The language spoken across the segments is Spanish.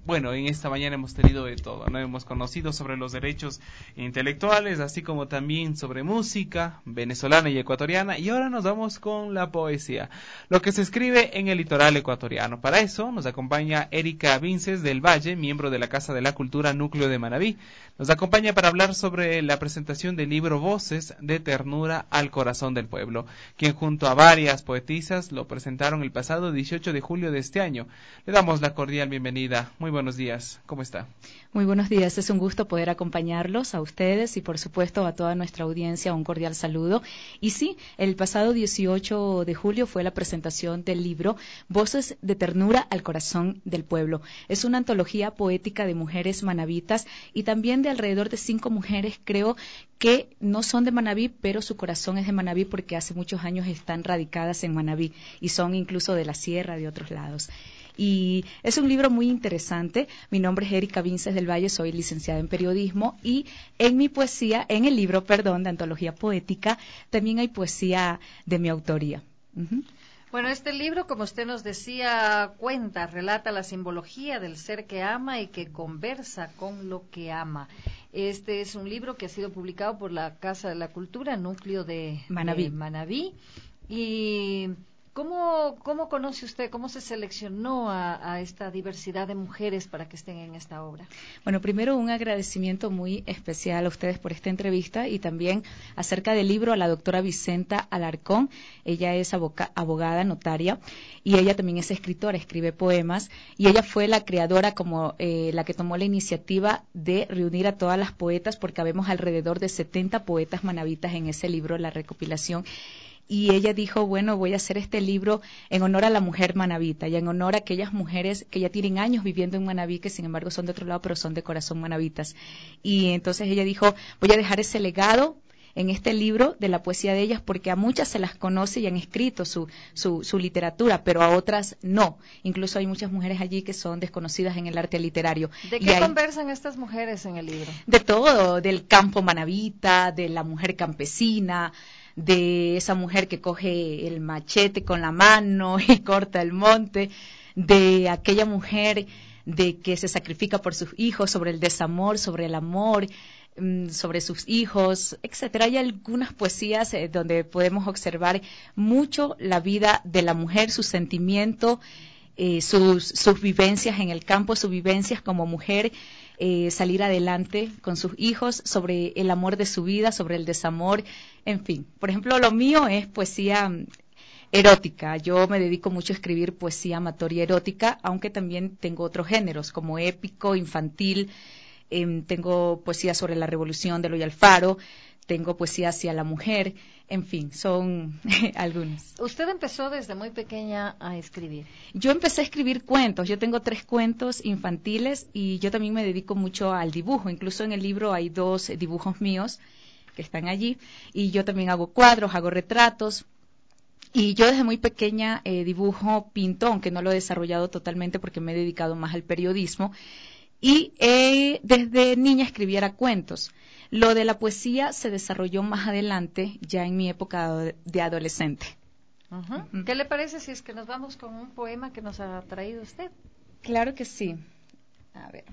bueno, en esta mañana hemos tenido de todo, ¿no? Hemos conocido sobre los derechos intelectuales, así como también sobre música venezolana y ecuatoriana, y ahora nos vamos con la poesía, lo que se escribe en el litoral ecuatoriano. Para eso nos acompaña Erika Vinces del Valle, miembro de la Casa de la Cultura Núcleo de Manabí. Nos acompaña para hablar sobre la presentación del libro Voces de Ternura al Corazón del Pueblo, quien junto a varias poetisas lo presentaron el pasado 18 de julio de este año. Le damos la cordial bienvenida. Muy buenos días. ¿Cómo está? Muy buenos días. Es un gusto poder acompañarlos a ustedes y, por supuesto, a toda nuestra audiencia. Un cordial saludo. Y sí, el pasado 18 de julio fue la presentación del libro Voces de Ternura al Corazón del Pueblo. Es una antología poética de mujeres manabitas y también de alrededor de 5 mujeres, creo, que no son de Manabí, pero su corazón es de Manabí porque hace muchos años están radicadas en Manabí y son incluso de la sierra, de otros lados. Y es un libro muy interesante. Mi nombre es Erika Vinces del Valle, soy licenciada en periodismo y en mi poesía, en el libro, de antología poética, también hay poesía de mi autoría. Uh-huh. Bueno, este libro, como usted nos decía, relata la simbología del ser que ama y que conversa con lo que ama. Este es un libro que ha sido publicado por la Casa de la Cultura, Núcleo de Manabí. Y ¿cómo conoce usted, cómo se seleccionó a esta diversidad de mujeres para que estén en esta obra? Bueno, primero un agradecimiento muy especial a ustedes por esta entrevista y también acerca del libro a la doctora Vicenta Alarcón. Ella es abogada, notaria, y ella también es escritora, escribe poemas, y ella fue la creadora, como la que tomó la iniciativa de reunir a todas las poetas, porque habemos alrededor de 70 poetas manabitas en ese libro, la recopilación. Y ella dijo, bueno, voy a hacer este libro en honor a la mujer manabita y en honor a aquellas mujeres que ya tienen años viviendo en Manabí, que sin embargo son de otro lado, pero son de corazón manabitas. Y entonces ella dijo, voy a dejar ese legado en este libro de la poesía de ellas, porque a muchas se las conoce y han escrito su literatura, pero a otras no. Incluso hay muchas mujeres allí que son desconocidas en el arte literario. ¿De qué conversan estas mujeres en el libro? De todo, del campo manabita, de la mujer campesina, de esa mujer que coge el machete con la mano y corta el monte, de aquella mujer de que se sacrifica por sus hijos, sobre el desamor, sobre el amor, sobre sus hijos, etcétera. Hay algunas poesías donde podemos observar mucho la vida de la mujer, su sentimiento, sus vivencias en el campo, sus vivencias como mujer, salir adelante con sus hijos, sobre el amor de su vida, sobre el desamor, en fin. Por ejemplo, lo mío es poesía erótica. Yo me dedico mucho a escribir poesía amatoria erótica, aunque también tengo otros géneros, como épico, infantil. Tengo poesía sobre la revolución de Eloy Alfaro, tengo poesía hacia la mujer, en fin, son algunos. ¿Usted empezó desde muy pequeña a escribir? Yo empecé a escribir cuentos, yo tengo 3 cuentos infantiles y yo también me dedico mucho al dibujo, incluso en el libro hay 2 dibujos míos que están allí y yo también hago cuadros, hago retratos. Y yo desde muy pequeña dibujo, pinto, aunque no lo he desarrollado totalmente porque me he dedicado más al periodismo. Y desde niña escribiera cuentos. Lo de la poesía se desarrolló más adelante, ya en mi época de adolescente. Uh-huh. ¿Qué le parece si es que nos vamos con un poema que nos ha traído usted? Claro que sí. A ver.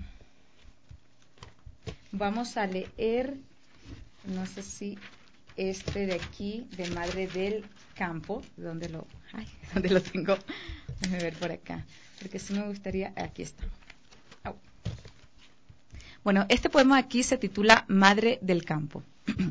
Vamos a leer, no sé si este de aquí, de Madre del Campo, ¿dónde lo tengo? Déjame ver por acá, porque sí me gustaría, aquí está. Bueno, este poema aquí se titula Madre del Campo.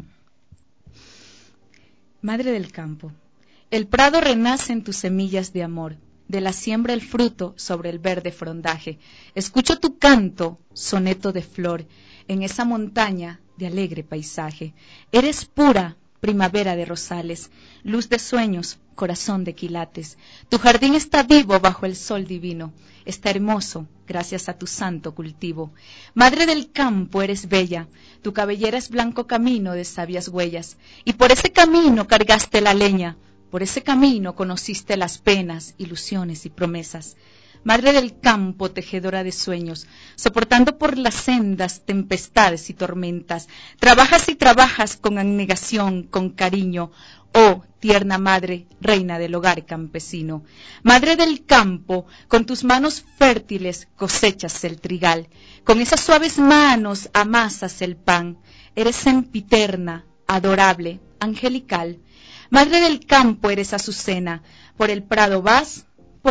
Madre del Campo, el prado renace en tus semillas de amor, de la siembra el fruto sobre el verde frondaje. Escucho tu canto, soneto de flor, en esa montaña de alegre paisaje. Eres pura primavera de rosales, luz de sueños, corazón de quilates. Tu jardín está vivo bajo el sol divino, está hermoso gracias a tu santo cultivo. Madre del campo, eres bella, tu cabellera es blanco camino de sabias huellas, y por ese camino cargaste la leña, por ese camino conociste las penas, ilusiones y promesas. Madre del campo, tejedora de sueños, soportando por las sendas tempestades y tormentas, trabajas y trabajas con abnegación, con cariño, oh tierna madre, reina del hogar campesino. Madre del campo, con tus manos fértiles cosechas el trigal, con esas suaves manos amasas el pan, eres sempiterna, adorable, angelical. Madre del campo eres azucena, por el prado vas,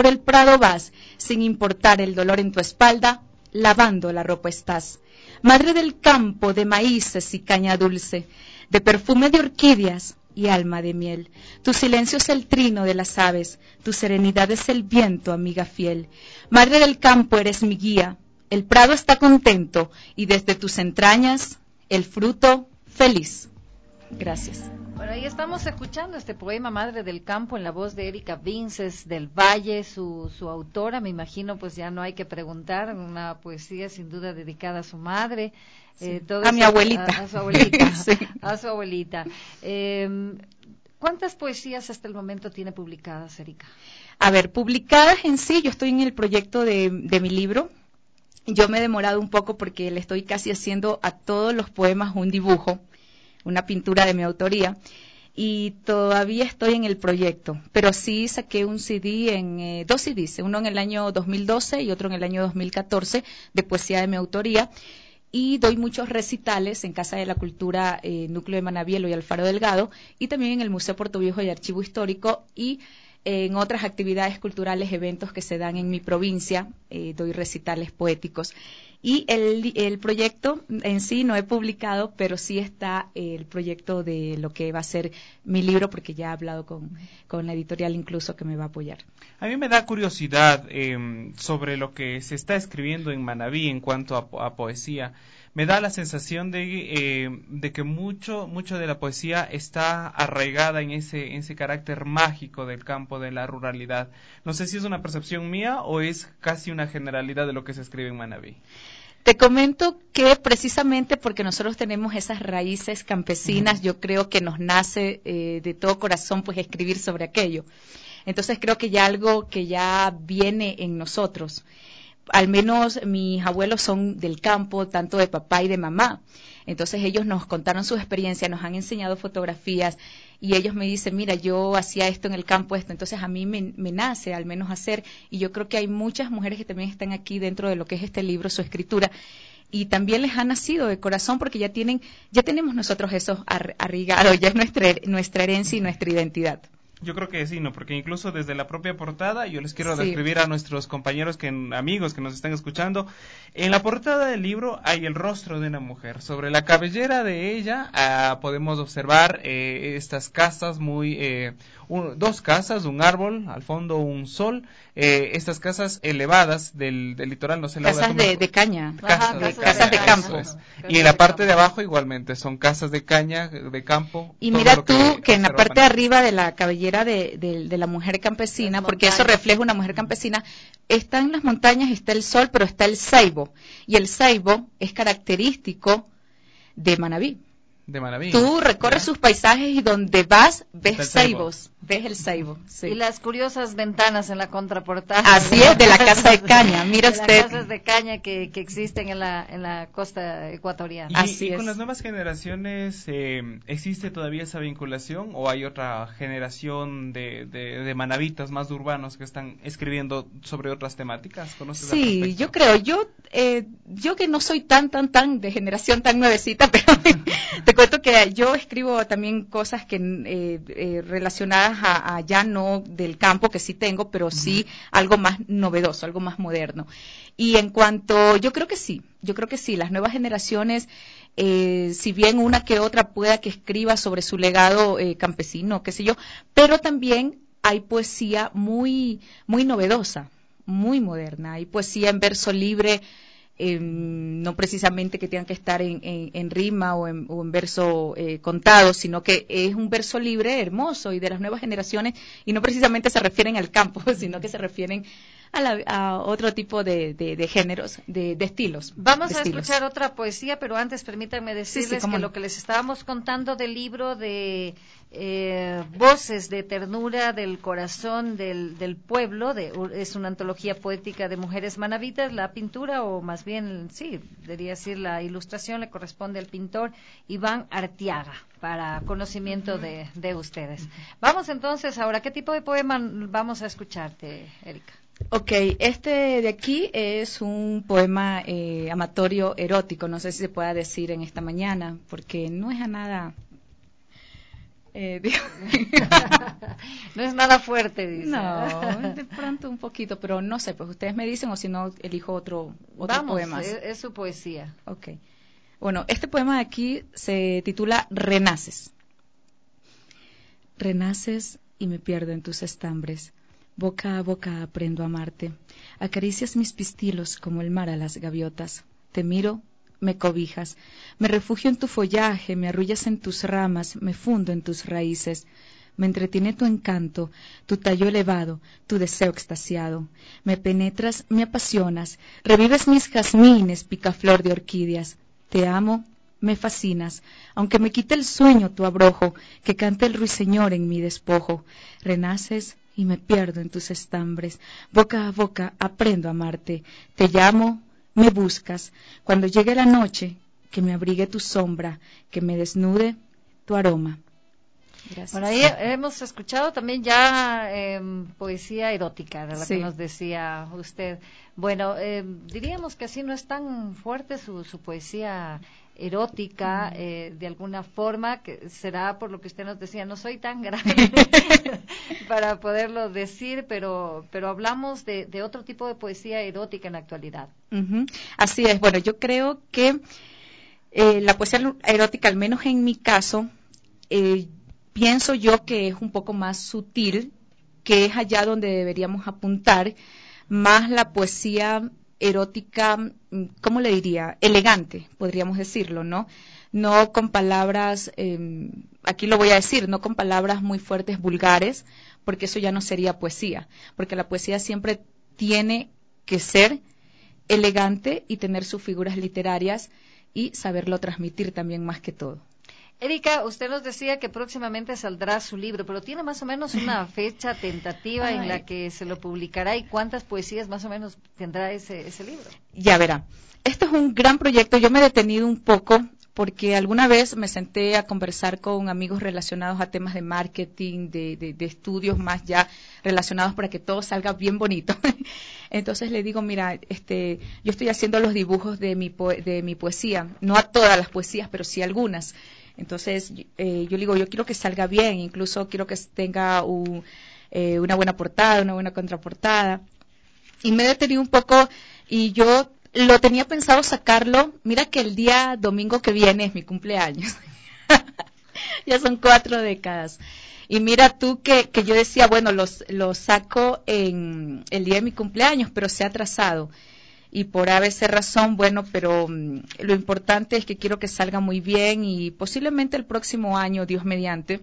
sin importar el dolor en tu espalda, lavando la ropa estás. Madre del campo, de maíces y caña dulce, de perfume de orquídeas y alma de miel. Tu silencio es el trino de las aves, tu serenidad es el viento, amiga fiel. Madre del campo, eres mi guía, el prado está contento y desde tus entrañas el fruto feliz. Gracias. Bueno, ahí estamos escuchando este poema Madre del Campo en la voz de Erika Vinces del Valle, su autora, me imagino, pues ya no hay que preguntar, una poesía sin duda dedicada a su madre. Sí. A mi abuelita. A su abuelita. Sí. A su abuelita. ¿Cuántas poesías hasta el momento tiene publicadas, Erika? A ver, publicadas en sí, yo estoy en el proyecto de mi libro. Yo me he demorado un poco porque le estoy casi haciendo a todos los poemas un dibujo, una pintura de mi autoría, y todavía estoy en el proyecto, pero sí saqué un CD, dos CDs, uno en el año 2012 y otro en el año 2014, de poesía de mi autoría, y doy muchos recitales en Casa de la Cultura, Núcleo de Manabielo y Alfaro Delgado, y también en el Museo Puerto Viejo y Archivo Histórico, y en otras actividades culturales, eventos que se dan en mi provincia, doy recitales poéticos. Y el proyecto en sí no he publicado, pero sí está el proyecto de lo que va a ser mi libro, porque ya he hablado con la editorial incluso que me va a apoyar. A mí me da curiosidad sobre lo que se está escribiendo en Manabí en cuanto a poesía. Me da la sensación de que mucho de la poesía está arraigada en ese carácter mágico del campo, de la ruralidad. No sé si es una percepción mía o es casi una generalidad de lo que se escribe en Manabí. Te comento que precisamente porque nosotros tenemos esas raíces campesinas, yo creo que nos nace de todo corazón pues escribir sobre aquello. Entonces creo que ya algo que ya viene en nosotros. Al menos mis abuelos son del campo, tanto de papá y de mamá. Entonces ellos nos contaron su experiencia, nos han enseñado fotografías y ellos me dicen, mira, yo hacía esto en el campo, esto. Entonces a mí me nace al menos hacer, y yo creo que hay muchas mujeres que también están aquí dentro de lo que es este libro, su escritura, y también les ha nacido de corazón porque ya tenemos nosotros eso arraigado, ya es nuestra herencia y nuestra identidad. Yo creo que sí, ¿no? Porque incluso desde la propia portada, yo les quiero describir a nuestros compañeros, amigos que nos están escuchando, en la portada del libro hay el rostro de una mujer. Sobre la cabellera de ella podemos observar estas casas dos casas, un árbol, al fondo un sol, estas casas elevadas del litoral, no sé la casas de caña, casas de campo. Y en la parte de abajo igualmente, son casas de caña, de campo. Y mira tú que en la parte de arriba de la cabellera de la mujer campesina, porque eso refleja una mujer campesina, están las montañas, está el sol, pero está el ceibo, y el ceibo es característico de Manabí. Tú recorres sus paisajes y donde vas ves ceibos, ves el ceibo. Sí. Y las curiosas ventanas en la contraportada. Así es, de la casa de caña, mira de usted. Las casas de caña que existen en la costa ecuatoriana. Y con las nuevas generaciones, ¿existe todavía esa vinculación o hay otra generación de manabitas más urbanos que están escribiendo sobre otras temáticas? ¿Conoces al respecto? Sí, yo creo, yo que no soy tan de generación tan nuevecita, pero te cuento que yo escribo también cosas que relacionadas a ya no del campo, que sí tengo, pero sí algo más novedoso, algo más moderno. Y en cuanto, yo creo que sí, las nuevas generaciones, si bien una que otra pueda que escriba sobre su legado campesino, qué sé yo, pero también hay poesía muy novedosa, muy moderna, hay poesía en verso libre, no precisamente que tengan que estar en rima o en verso contado, sino que es un verso libre, hermoso, y de las nuevas generaciones, y no precisamente se refieren al campo, sino que se refieren a otro tipo de géneros, de estilos. Vamos a estilos. escuchar otra poesía, pero antes permítanme decirles que lo que les estábamos contando del libro de Voces de Ternura del Corazón del Pueblo, es una antología poética de mujeres manavitas. La pintura, o más bien, sí, debería decir la ilustración, le corresponde al pintor Iván Arteaga, para conocimiento de ustedes. Vamos entonces ahora, ¿qué tipo de poema vamos a escucharte, Erika? Ok, este de aquí es un poema amatorio erótico, no sé si se pueda decir en esta mañana, porque no es a nada... no es nada fuerte, dice. No, de pronto un poquito, pero no sé, pues ustedes me dicen o si no elijo otro poema. Es su poesía. Ok. Bueno, este poema de aquí se titula Renaces. Renaces y me pierdo en tus estambres. Boca a boca aprendo a amarte. Acaricias mis pistilos como el mar a las gaviotas. Te miro, me cobijas. Me refugio en tu follaje, me arrullas en tus ramas, me fundo en tus raíces. Me entretiene tu encanto, tu tallo elevado, tu deseo extasiado. Me penetras, me apasionas, revives mis jazmines, picaflor de orquídeas. Te amo, me fascinas, aunque me quite el sueño tu abrojo, que cante el ruiseñor en mi despojo. Renaces y me pierdo en tus estambres. Boca a boca aprendo a amarte. Te llamo, me buscas. Cuando llegue la noche, que me abrigue tu sombra, que me desnude tu aroma. Gracias. Por ahí hemos escuchado también ya poesía erótica, de la que nos decía usted. Bueno, diríamos que así no es tan fuerte su poesía erótica, de alguna forma, que será por lo que usted nos decía, no soy tan grande para poderlo decir, pero hablamos de otro tipo de poesía erótica en la actualidad. Así es, bueno, yo creo que la poesía erótica, al menos en mi caso, pienso yo que es un poco más sutil, que es allá donde deberíamos apuntar, más la poesía erótica, ¿cómo le diría? Elegante, podríamos decirlo, ¿no? No con palabras, aquí lo voy a decir, no con palabras muy fuertes, vulgares, porque eso ya no sería poesía, porque la poesía siempre tiene que ser elegante y tener sus figuras literarias y saberlo transmitir también más que todo. Erika, usted nos decía que próximamente saldrá su libro, pero ¿tiene más o menos una fecha tentativa en la que se lo publicará y cuántas poesías más o menos tendrá ese libro? Ya verá, este es un gran proyecto. Yo me he detenido un poco porque alguna vez me senté a conversar con amigos relacionados a temas de marketing, de estudios más ya relacionados para que todo salga bien bonito. Entonces le digo, mira, yo estoy haciendo los dibujos de mi poesía, no a todas las poesías, pero sí algunas. Entonces, yo le digo, yo quiero que salga bien, incluso quiero que tenga una buena portada, una buena contraportada. Y me he detenido un poco y yo lo tenía pensado sacarlo. Mira que el día domingo que viene es mi cumpleaños. Ya son 4 décadas. Y mira tú que yo decía, bueno, lo saco en el día de mi cumpleaños, pero se ha atrasado. Y por ABC razón, bueno, pero lo importante es que quiero que salga muy bien y posiblemente el próximo año, Dios mediante,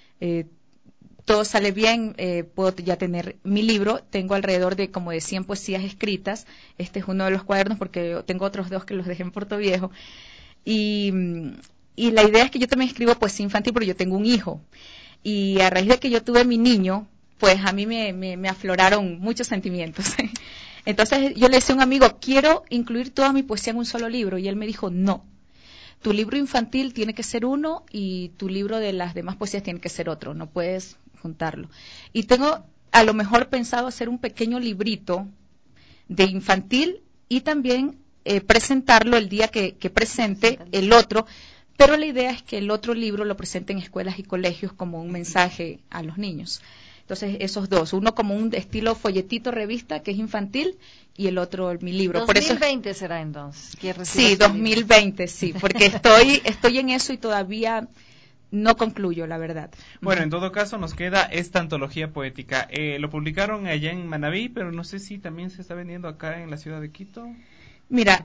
todo sale bien, puedo ya tener mi libro. Tengo alrededor de como de 100 poesías escritas. Este es uno de los cuadernos porque tengo otros 2 que los dejé en Puerto Viejo. Y la idea es que yo también escribo poesía infantil porque yo tengo un hijo. Y a raíz de que yo tuve mi niño, pues a mí me afloraron muchos sentimientos. Entonces yo le decía a un amigo, quiero incluir toda mi poesía en un solo libro. Y él me dijo, no, tu libro infantil tiene que ser uno y tu libro de las demás poesías tiene que ser otro, no puedes juntarlo. Y tengo a lo mejor pensado hacer un pequeño librito de infantil y también presentarlo el día que presente el otro, pero la idea es que el otro libro lo presente en escuelas y colegios como un mensaje a los niños. Entonces, esos dos, uno como un estilo folletito revista, que es infantil, y el otro, mi libro. 2020 será entonces. Sí, 2020, sí, porque estoy en eso y todavía no concluyo, la verdad. Bueno, en todo caso, nos queda esta antología poética. Lo publicaron allá en Manabí, pero no sé si también se está vendiendo acá en la ciudad de Quito. Mira,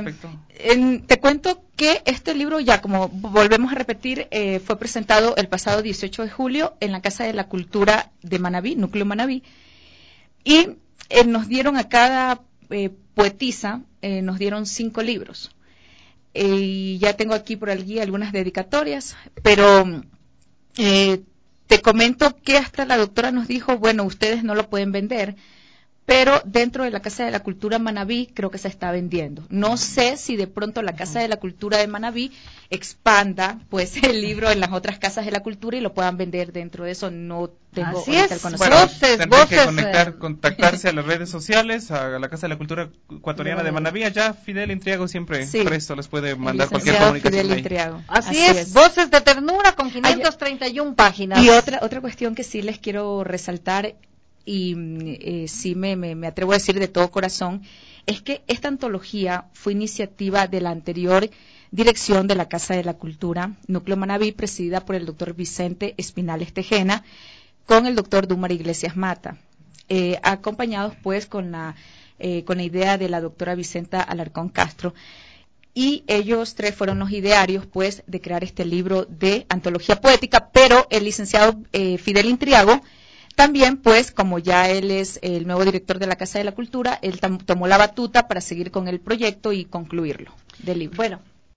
te cuento que este libro, ya como volvemos a repetir, fue presentado el pasado 18 de julio en la Casa de la Cultura de Manabí, Núcleo Manabí, y nos dieron a cada poetisa, nos dieron 5 libros. Y ya tengo aquí por allí algunas dedicatorias, pero te comento que hasta la doctora nos dijo, bueno, ustedes no lo pueden vender, pero dentro de la Casa de la Cultura Manabí creo que se está vendiendo. No sé si de pronto la Casa de la Cultura de Manabí expanda pues el libro en las otras casas de la cultura y lo puedan vender dentro de eso. No tengo Así ahorita es. el Bueno, conocimiento. tendrán que contactarse a las redes sociales, a la Casa de la Cultura Ecuatoriana de Manabí. Ya Fidel Intriago siempre presto les puede mandar cualquier comunicación Fidel ahí. Intriago. Así es, Voces de Ternura con 531 páginas. Y otra cuestión que sí les quiero resaltar, y sí me atrevo a decir de todo corazón, es que esta antología fue iniciativa de la anterior dirección de la Casa de la Cultura, Núcleo Manabí, presidida por el doctor Vicente Espinales Tejena, con el doctor Dúmar Iglesias Mata, acompañados pues con la idea de la doctora Vicenta Alarcón Castro. Y ellos 3 fueron los idearios, pues, de crear este libro de antología poética, pero el licenciado Fidel Intriago también, pues, como ya él es el nuevo director de la Casa de la Cultura, él tomó la batuta para seguir con el proyecto y concluirlo del libro. Bueno,